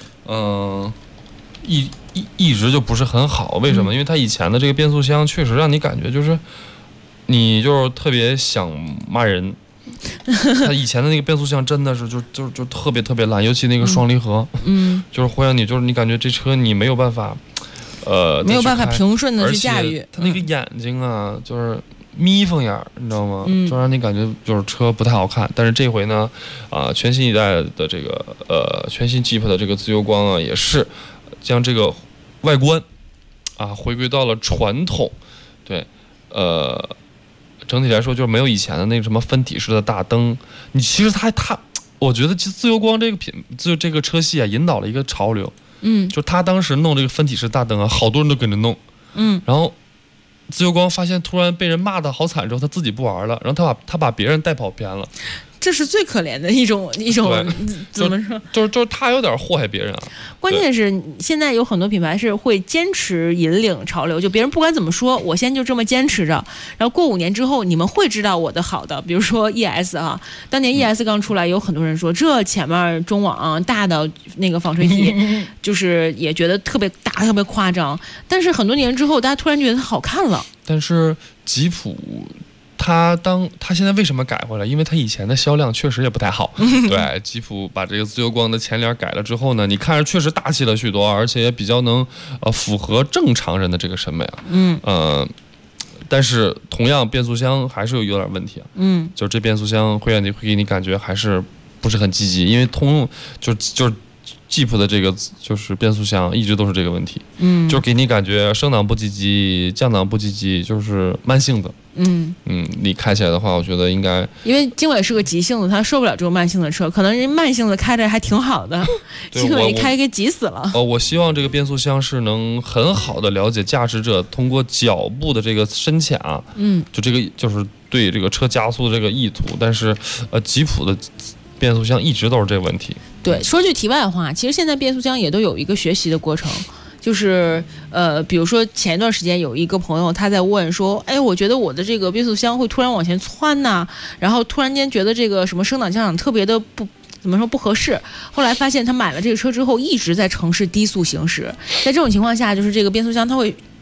一直就不是很好。为什么？因为它以前的这个变速箱确实让你感觉就是你就是特别想骂人。它以前的那个变速箱真的是就特别烂，尤其那个双离合，就是会让你就是你感觉这车你没有办法没有办法平顺的去驾驭。 它那个眼睛啊，就是眯缝眼，你知道吗？就让你感觉就是车不太好看。但是这回呢，全新一代的这个全新 Jeep 的这个自由光啊，也是将这个外观回归到了传统。对，整体来说就是没有以前的那个什么分体式的大灯。你其实它，我觉得自由光这个车系啊，引导了一个潮流。就他当时弄这个分体式大灯啊，好多人都跟着弄。然后自由光发现突然被人骂得好惨之后，他自己不玩了，然后他把别人带跑偏了。 这是最可怜的一种怎么说？ 就是他有点祸害别人啊。 关键是现在有很多品牌是会坚持引领潮流，就别人不管怎么说，我先就这么坚持着，然后过5年之后你们会知道我的好的。比如说 ES 哈，当年 ES 刚出来，有很多人说这前面中网大的那个防水体，就是也觉得特别大、特别夸张。但是很多年之后，大家突然觉得它好看了。 但是吉普。他现在为什么改回来？因为他以前的销量确实也不太好。对，吉普把这个自由光的前脸改了之后呢，你看着确实大气了许多，而且也比较能符合正常人的这个审美啊。但是同样变速箱还是有点问题啊。就是这变速箱会给你感觉还是不是很积极，因为就是Jeep 的这个就是变速箱一直都是这个问题。就是给你感觉升档不积极，降档不积极，就是慢性子。你开起来的话，我觉得应该， 因为经纬是个急性子，他受不了这种慢性的车，可能人慢性子开着还挺好的，经纬一开给急死了。 我希望这个变速箱是能很好的了解驾驶者通过脚步的这个深浅啊，就这个就是对这个车加速的这个意图，但是吉普的变速箱一直都是这个问题。 对，说句题外话，其实现在变速箱也都有一个学习的过程。就是比如说前一段时间有一个朋友他在问说，我觉得我的这个变速箱会突然往前窜呐，然后突然间觉得这个什么升档降档特别的不合适。后来发现他买了这个车之后一直在城市低速行驶，在这种情况下，就是这个变速箱它会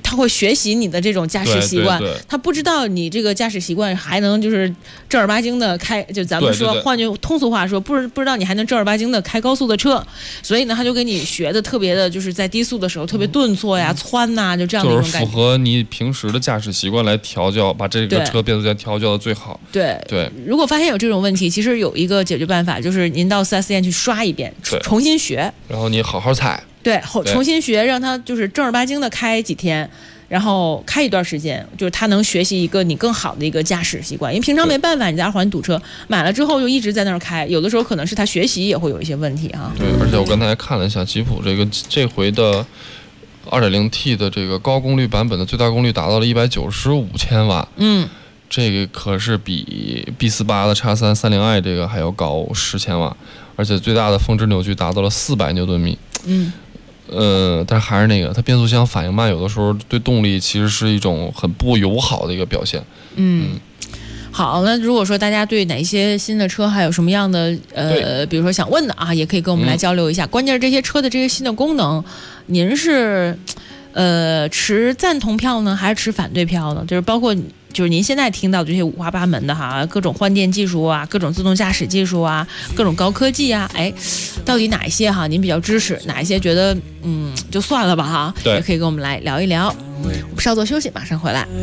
他会学习你的这种驾驶习惯，他不知道你这个驾驶习惯还能就是正儿八经的开，就咱们说换句通俗话说，不知道你还能正儿八经的开高速的车，所以呢，他就给你学的特别的，就是在低速的时候特别顿挫呀、窜呐，就这样的一种感觉。 就是符合你平时的驾驶习惯来调教，把这个车变速箱调教的最好。 对。如果发现有这种问题，其实有一个解决办法，就是您到4S店去刷一遍，重新学， 然后你好好踩。 对，重新学，让他就是正儿八经的开几天，然后开一段时间，就是他能学习一个你更好的一个驾驶习惯。因为平常没办法，你在二环堵车，买了之后就一直在那儿开，有的时候可能是他学习也会有一些问题哈。 对，而且我刚才看了一下吉普这回的 2.0T 的这个高功率版本的最大功率达到了195千瓦。这个可是比 B48 的 X3 30i 这个还要高10千瓦，而且最大的峰值扭矩达到了400牛顿米。但是还是那个，它变速箱反应慢，有的时候对动力其实是一种很不友好的一个表现。 好，那如果说大家对哪些新的车还有什么样的比如说想问的啊，也可以跟我们来交流一下。关键是这些车的这些新的功能，您是持赞同票呢，还是持反对票呢？就是包括就是您现在听到的这些五花八门的哈，各种换电技术啊，各种自动驾驶技术啊，各种高科技啊，到底哪一些哈您比较支持，哪一些觉得就算了吧哈，也可以跟我们来聊一聊。我们稍作休息，马上回来。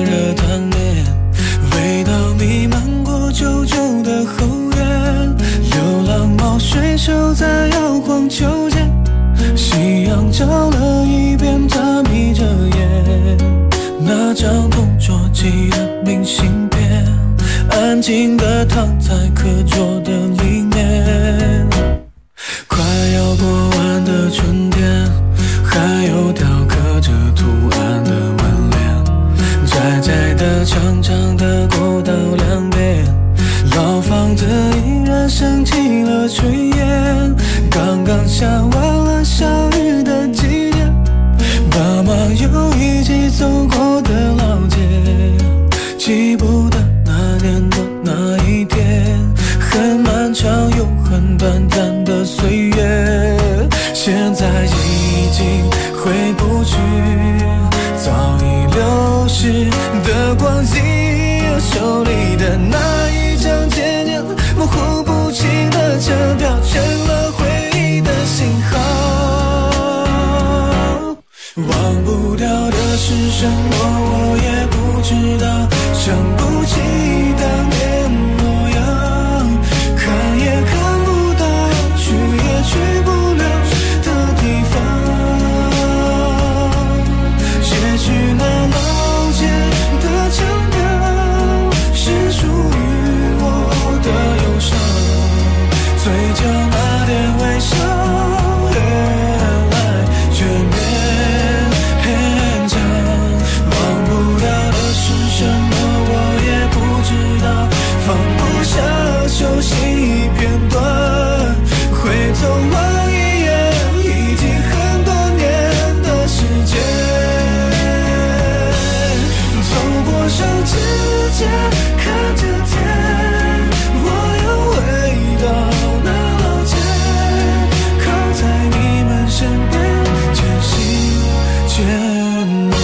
味道弥漫过旧旧的后院，流浪猫睡熟在摇晃秋千，夕阳照了一遍，它眯着眼，那张同桌寄的明信片，安静地躺在课桌的里面。快要过完的春天，还有雕刻着图案的门帘，窄窄的长长的过道两边，老房子依然升起了炊烟，刚刚下完了小雨的季节，爸妈又一起走过的老街，记不得那年的那一天，很漫长又很短暂的岁月，现在已经回不去早已流逝的光阴，手里的那一张渐渐模糊不清的车票，成了回忆的信号。忘不掉的是什么，我也不知道，想不起当年模样，看也看不到，去也去不了的地方，也许那老街的腔调是属于我的忧伤，嘴角那点微笑越来越勉强，忘不掉的是什么我也不知道，放不下熟悉片段，回头望一眼已经很多年的时间，走过上指甲看着天，我又回到那老街，靠在你们身边渐行渐远。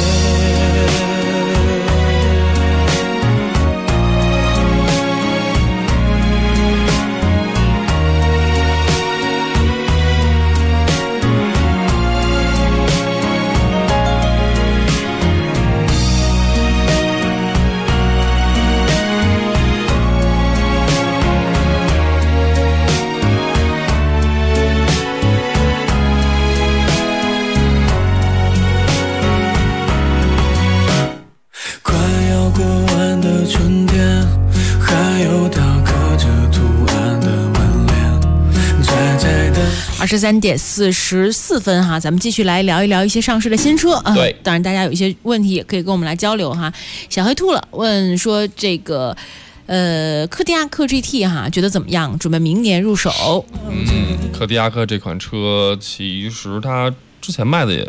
快要过完的春天，还有雕刻着图案的门帘，窄窄的 23点44分哈，咱们继续来聊一聊一些上市的新车啊。 对， 当然大家有一些问题也可以跟我们来交流哈。小黑兔了问说这个柯迪亚克 GT 哈，觉得怎么样？准备明年入手。 柯迪亚克这款车其实它之前卖的也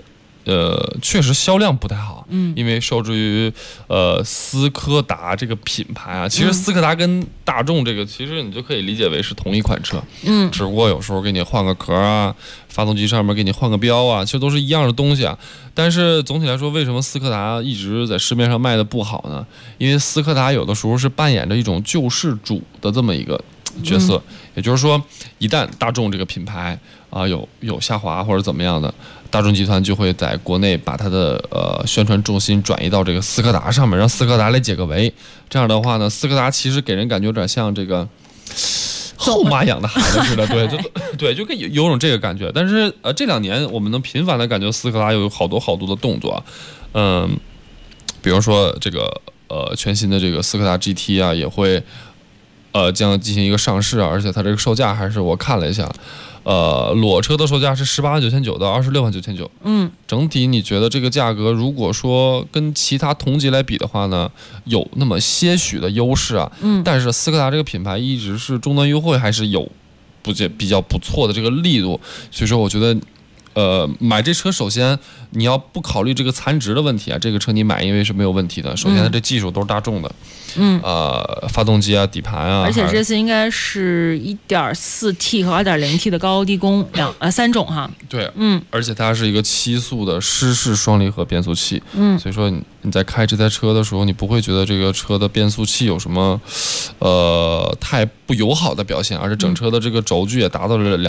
确实销量不太好，因为受制于斯柯达这个品牌啊。其实斯柯达跟大众这个，其实你就可以理解为是同一款车，只不过有时候给你换个壳啊，发动机上面给你换个标啊，其实都是一样的东西啊。但是总体来说，为什么斯柯达一直在市面上卖的不好呢？因为斯柯达有的时候是扮演着一种救世主的这么一个角色，也就是说，一旦大众这个品牌啊有下滑或者怎么样的，大众集团就会在国内把它的宣传重心转移到这个斯柯达上面，让斯柯达来解个围。这样的话呢，斯柯达其实给人感觉有点像这个后妈养的孩子似的，对，就有种这个感觉。但是这2年我们能频繁的感觉斯柯达有好多的动作，比如说这个全新的这个斯柯达 GT 啊，也会将进行一个上市啊，而且它这个售价还是我看了一下，裸车的售价是18.999到26.999，整体你觉得这个价格如果说跟其他同级来比的话呢，有那么些许的优势啊，但是斯柯达这个品牌一直是终端优惠还是有比较不错的这个力度，所以说我觉得。买这车首先你要不考虑这个残值的问题啊，这个车你买因为是没有问题的。首先它这技术都是大众的，发动机啊、底盘啊， 而且这次应该是 1.4T 和 2.0T 的高低功3种哈。 对，而且它是一个7速的湿式双离合变速器，所以说你在开这台车的时候，你不会觉得这个车的变速器有什么太不友好的表现，而且整车的这个轴距也达到了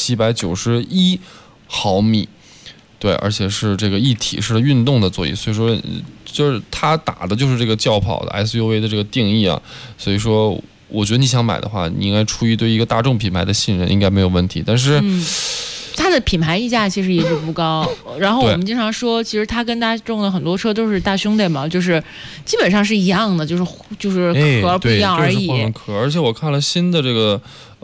2791毫米，对，而且是这个一体式的运动的座椅，所以说就是它打的就是这个轿跑的 SUV 的这个定义啊，所以说我觉得你想买的话，你应该出于对一个大众品牌的信任，应该没有问题。但是， 它的品牌溢价其实一直不高，然后我们经常说，其实它跟大众的很多车都是大兄弟嘛，就是基本上是一样的，就是壳不一样而已。 换壳，而且我看了新的这个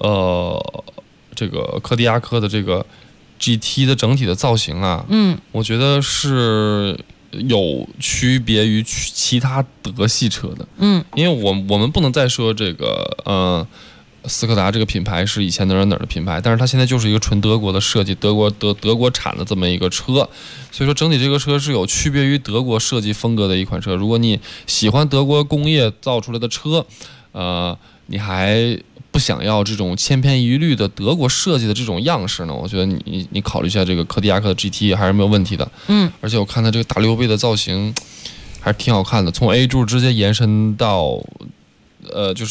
柯迪亚克的这个。GT 的整体的造型啊，我觉得是有区别于其他德系车的，因为我们不能再说这个斯柯达这个品牌是以前哪儿的品牌，但是它现在就是一个纯德国的设计，德国产的这么一个车，所以说整体这个车是有区别于德国设计风格的一款车。如果你喜欢德国工业造出来的车，你还不想要这种千篇一律的德国设计的这种样式呢，我觉得你考虑一下这个柯迪亚克的 GT 还是没有问题的。而且我看它这个大溜背的造型还是挺好看的，从 A 柱直接延伸到就是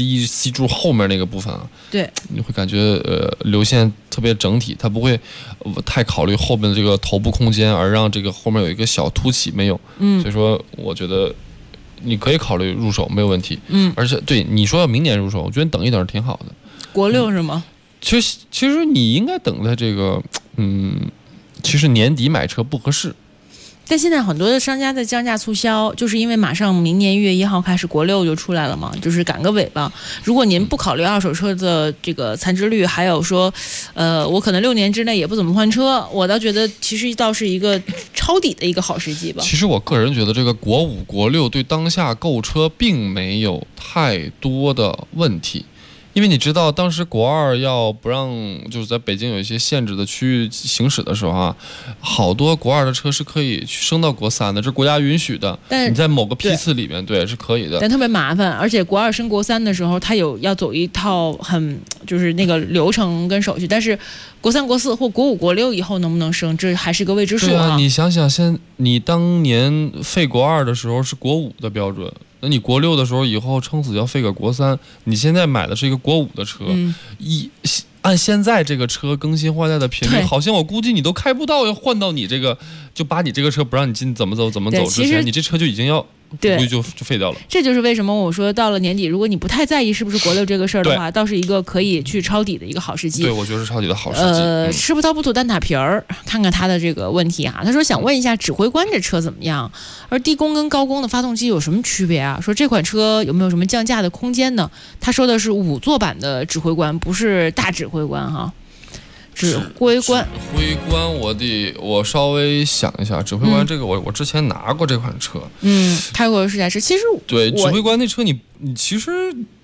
C 柱后面那个部分啊， 对， 你会感觉流线特别整体，它不会太考虑后面的这个头部空间，而让这个后面有一个小凸起，没有。所以说我觉得。你可以考虑入手，没有问题。而且对你说要明年入手，我觉得等一等挺好的。 国6是吗？ 其实你应该等在这个，其实年底买车不合适。 但现在很多的商家在降价促销，就是因为马上明年1月1号开始国6就出来了嘛，就是赶个尾巴。如果您不考虑二手车的这个残值率，还有说，我可能6年之内也不怎么换车，我倒觉得其实倒是一个抄底的一个好时机吧。其实我个人觉得这个国5、国6对当下购车并没有太多的问题。因为你知道，当时国2要不让，就是在北京有一些限制的区域行驶的时候啊，好多国2的车是可以去升到国3的，这是国家允许的。但你在某个批次里面，对是可以的。 但特别麻烦，而且国2升国3的时候，它要走一套就是那个流程跟手续。但是国3、国4或国5、国6以后能不能升，这还是个未知数啊。 对啊，你想想，你当年废国2的时候是国5的标准。那你国6的时候，以后撑死要废个国3。你现在买的是一个国5的车，按现在这个车更新换代的频率，好像我估计你都开不到，要换到你这个，就把你这个车不让你进，怎么走之前，你这车就已经要。估计就废掉了。 这就是为什么我说到了年底，如果你不太在意是不是国6这个事儿的话，倒是一个可以去抄底的一个好时机。 对，我觉得是抄底的好时机。 吃葡萄不吐蛋挞皮儿，看看他的这个问题啊。他说想问一下指挥官这车怎么样？而低功跟高功的发动机有什么区别啊？说这款车有没有什么降价的空间呢？他说的是5座版的指挥官，不是大指挥官哈。指挥官， 我稍微想一下，指挥官这个我之前拿过这款车， 开过试驾车。其实对指挥官那车你其实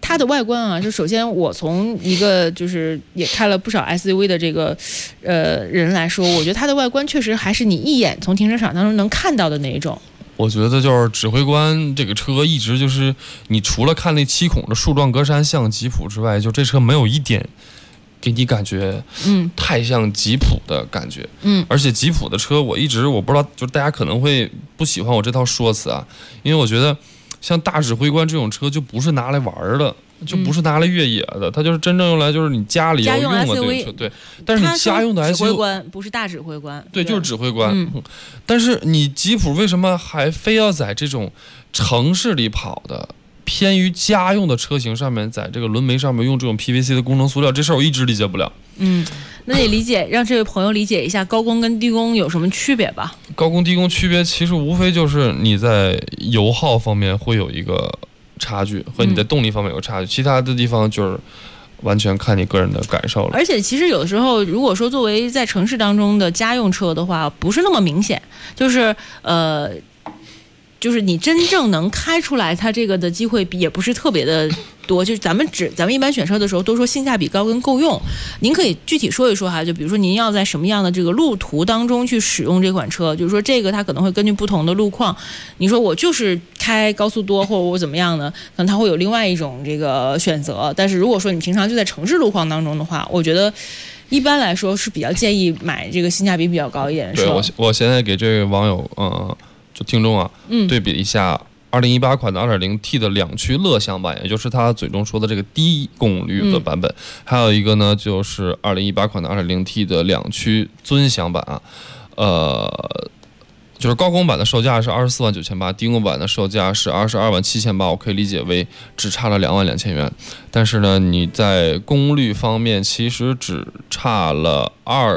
它的外观啊，就首先我从一个就是也开了不少 SUV 的这个人来说，我觉得它的外观确实还是你一眼从停车场当中能看到的那一种。 我觉得就是指挥官这个车一直就是，你除了看那7孔的竖状格栅像吉普之外，就这车没有一点给你感觉，太像吉普的感觉，而且吉普的车我不知道，就是大家可能会不喜欢我这套说辞啊，因为我觉得像大指挥官这种车就不是拿来玩的。就不是拿来越野的，它就是真正用来就是你家里要用的这个车，对。但是你家用的 SUV 指挥官不是大指挥官， 对，就是指挥官。但是你吉普为什么还非要在这种城市里跑的偏于家用的车型上面，在这个轮眉上面用这种 PVC 的工程塑料？这事儿我一直理解不了。 那你理解，让这位朋友理解一下高功跟低功有什么区别吧？ 高功低功区别其实无非就是你在油耗方面会有一个差距，和你的动力方面有差距，其他的地方就是完全看你个人的感受了。 而且其实有的时候，如果说作为在城市当中的家用车的话，不是那么明显，就是你真正能开出来它这个的机会也不是特别的多。就是咱们一般选车的时候都说性价比高跟够用，您可以具体说一说哈，就比如说您要在什么样的这个路途当中去使用这款车，就是说这个它可能会根据不同的路况，你说我就是开高速多或者我怎么样呢，可能它会有另外一种这个选择。但是如果说你平常就在城市路况当中的话，我觉得一般来说是比较建议买这个性价比比较高一点的车。 对，我现在给这位网友就听众啊，对比一下2018款的 2.0T 的两驱乐享版，也就是他嘴中说的这个低功率的版本，还有一个呢就是2018款的 2.0T 的两驱尊享版啊，就是高功版的售价是24.98000，低功版的售价是22.7800，我可以理解为只差了22000元。但是呢，你在功率方面其实只差了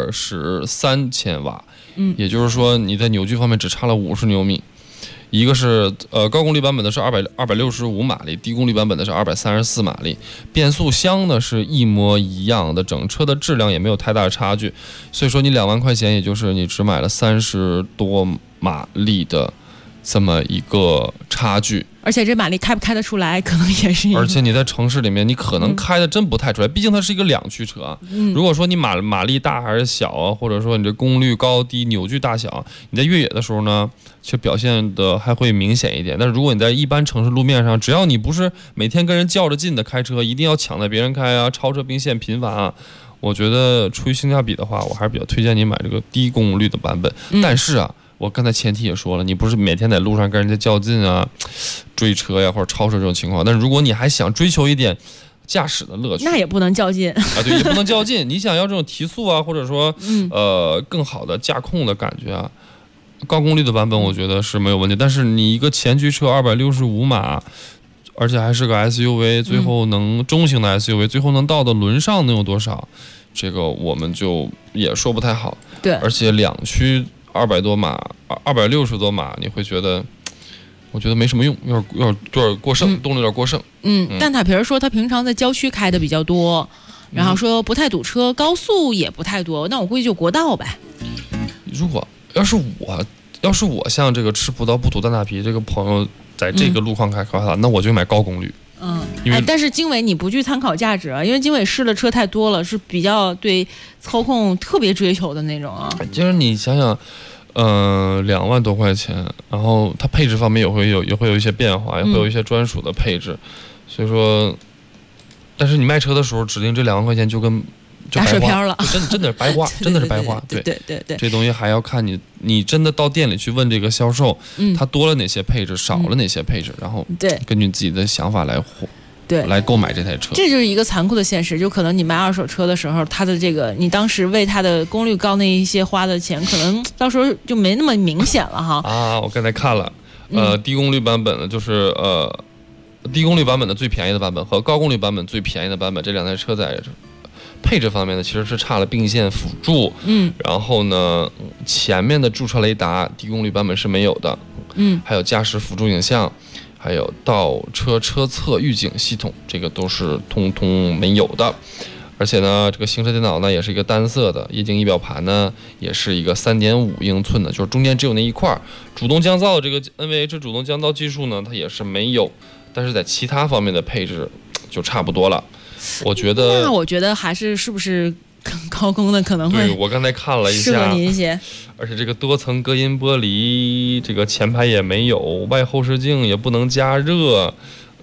23千瓦，也就是说你在扭矩方面只差了50牛米。一个是高功率版本的是265马力，低功率版本的是234马力，变速箱呢是一模一样的，整车的质量也没有太大的差距，所以说你2万块钱，也就是你只买了30多马力的这么一个差距。 而且这马力开不开得出来，可能也是。 而且你在城市里面，你可能开的真不太出来，毕竟它是一个两驱车啊。如果说你马力大还是小啊，或者说你这功率高低、扭矩大小，你在越野的时候呢，其实表现的还会明显一点。但是如果你在一般城市路面上，只要你不是每天跟人较着劲的开车，一定要抢在别人开啊，超车并线频繁啊，我觉得出于性价比的话，我还是比较推荐你买这个低功率的版本。但是啊，我刚才前提也说了，你不是每天在路上跟人家较劲啊、追车呀或者超车这种情况，但是如果你还想追求一点驾驶的乐趣， 那也不能较劲啊， 对，也不能较劲。你想要这种提速啊，或者说更好的驾控的感觉啊，高功率的版本我觉得是没有问题。但是你一个前驱车265马，而且还是个 SUV， 最后中型的 SUV， 最后能到的轮上能有多少？这个我们就也说不太好。 对， 而且两驱200多码、260多码，你会觉得，我觉得没什么用，有点过剩，动力有点过剩。 蛋挞皮儿说他平常在郊区开的比较多，然后说不太堵车，高速也不太多，那我估计就国道呗。 如果要是我像这个吃葡萄不吐蛋挞皮这个朋友，在这个路况开的话，那我就买高功率。 但是经纬你不具参考价值啊，因为经纬试的车太多了，是比较对操控特别追求的那种啊。 就是你想想，2万多块钱，然后它配置方面也会有一些变化，也会有一些专属的配置，所以说，但是你卖车的时候指定这2万块钱就打水漂了， 真的白花，真的是白花。 对， 这东西还要看你真的到店里去问这个销售，它多了哪些配置，少了哪些配置，然后根据你自己的想法来购买这台车。 这就是一个残酷的现实，就可能你买二手车的时候，它的这个你当时为它的功率高那一些花的钱，可能到时候就没那么明显了哈。 我刚才看了，低功率版本的就是低功率版本的最便宜的版本和高功率版本最便宜的版本，这两台车在配置方面呢，其实是差了并线辅助，然后呢，前面的驻车雷达低功率版本是没有的，还有驾驶辅助影像，还有倒车车侧预警系统，这个都是通通没有的。而且呢，这个行车电脑呢也是一个单色的，液晶仪表盘呢也是一个3.5英寸的，就是中间只有那一块。主动降噪的这个 NVH 主动降噪技术呢，它也是没有，但是在其他方面的配置就差不多了。我觉得还是不是高工的可能会， 对，我刚才看了一下， 适合您一些。 而且这个多层隔音玻璃，这个前排也没有，外后视镜也不能加热，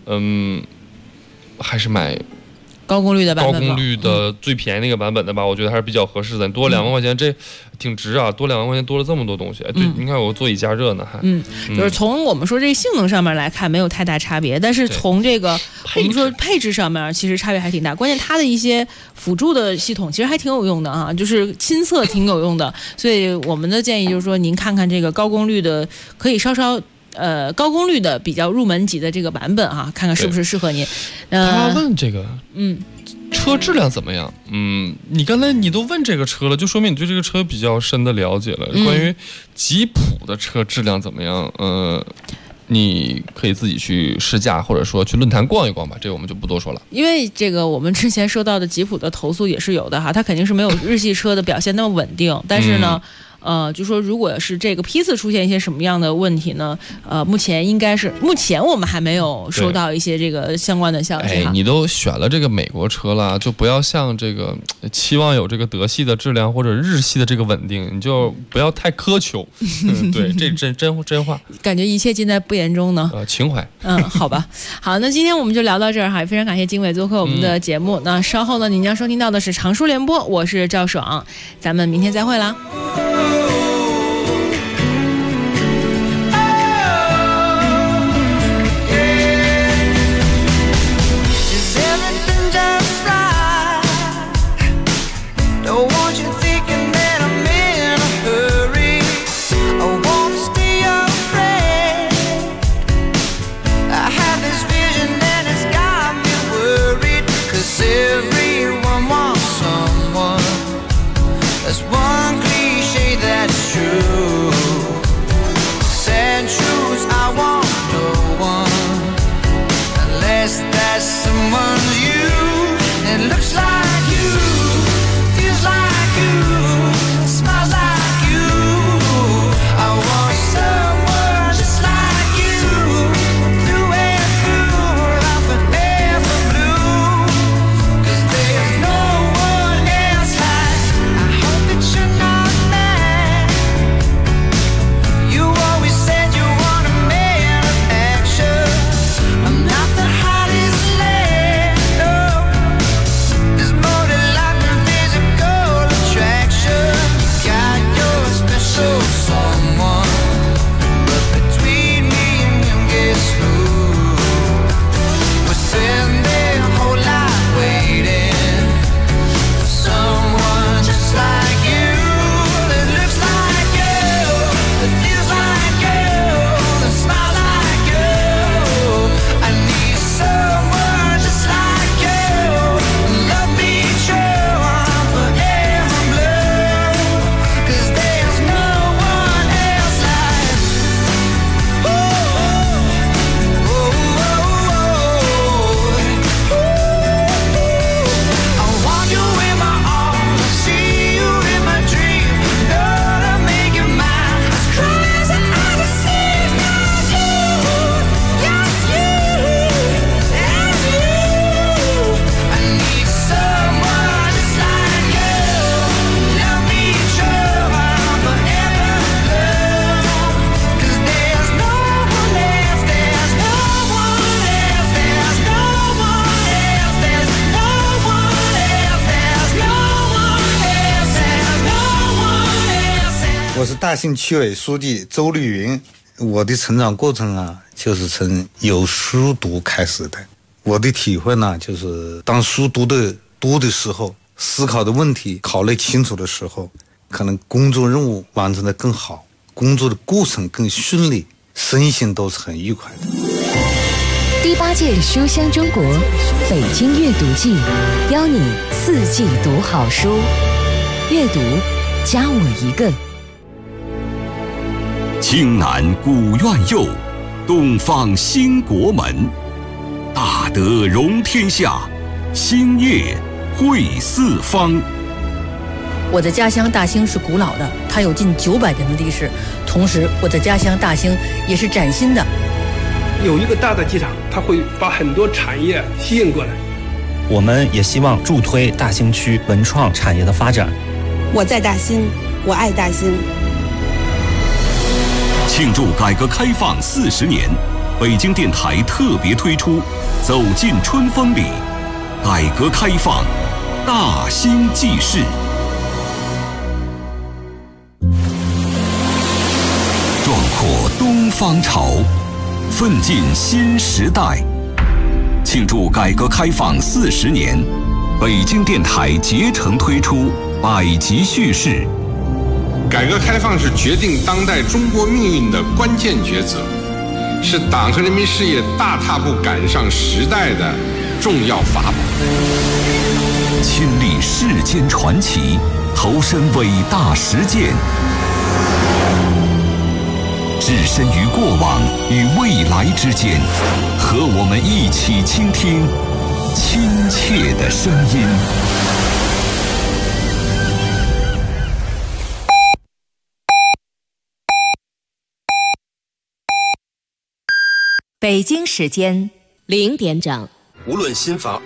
还是买高功率的版本， 高功率的最便宜那个版本的吧，我觉得还是比较合适的。多2万块钱，这挺值啊！多2万块钱多了这么多东西。对，你看有座椅加热呢，还就是从我们说这个性能上面来看没有太大差别，但是从这个我们说配置上面其实差别还挺大。关键它的一些辅助的系统其实还挺有用的啊，就是亲测挺有用的。所以我们的建议就是说，您看看这个高功率的，可以稍高功率的比较入门级的这个版本啊，看看是不是适合您。 他问这个，车质量怎么样？你刚才你都问这个车了，就说明你对这个车比较深的了解了。关于吉普的车质量怎么样？你可以自己去试驾，或者说去论坛逛一逛吧，这个我们就不多说了。 因为这个我们之前收到的吉普的投诉也是有的哈，它肯定是没有日系车的表现那么稳定，但是呢。就说如果是这个批次出现一些什么样的问题呢？目前我们还没有收到一些这个相关的消息。 你都选了这个美国车了，就不要像这个期望有这个德系的质量或者日系的这个稳定，你就不要太苛求。对，这真话。 感觉一切尽在不言中呢。 情怀。 好吧。好，那今天我们就聊到这儿哈，也非常感谢经纬做客我们的节目。那稍后呢，您将收听到的是常书联播，我是赵爽，咱们明天再会啦。 我是大兴区委书记周丽云。我的成长过程啊，就是从有书读开始的。我的体会呢，就是当书读的多的时候，思考的问题考虑清楚的时候，可能工作任务完成的更好，工作的过程更顺利，身心都是很愉快的。 第8届书香中国北京阅读季，邀你4季读好书，阅读加我一个。 青南古院右，东方兴国门，大德容天下，兴业惠四方。 我的家乡大兴是古老的，它有近900年的历史，同时我的家乡大兴也是崭新的。 有一个大的机场，它它会把很多产业吸引过来。 我们也希望助推大兴区文创产业的发展。 我在大兴，我爱大兴。 庆祝改革开放40年，北京电台特别推出《走进春风里》，改革开放大兴纪事。壮阔东方潮，奋进新时代。庆祝改革开放40年，北京电台竭诚推出100集叙事。 改革开放是决定当代中国命运的关键抉择，是党和人民事业大踏步赶上时代的重要法宝。 亲历世间传奇，投身伟大实践，置身于过往与未来之间，和我们一起倾听亲切的声音。 北京时间0点整。 无论新房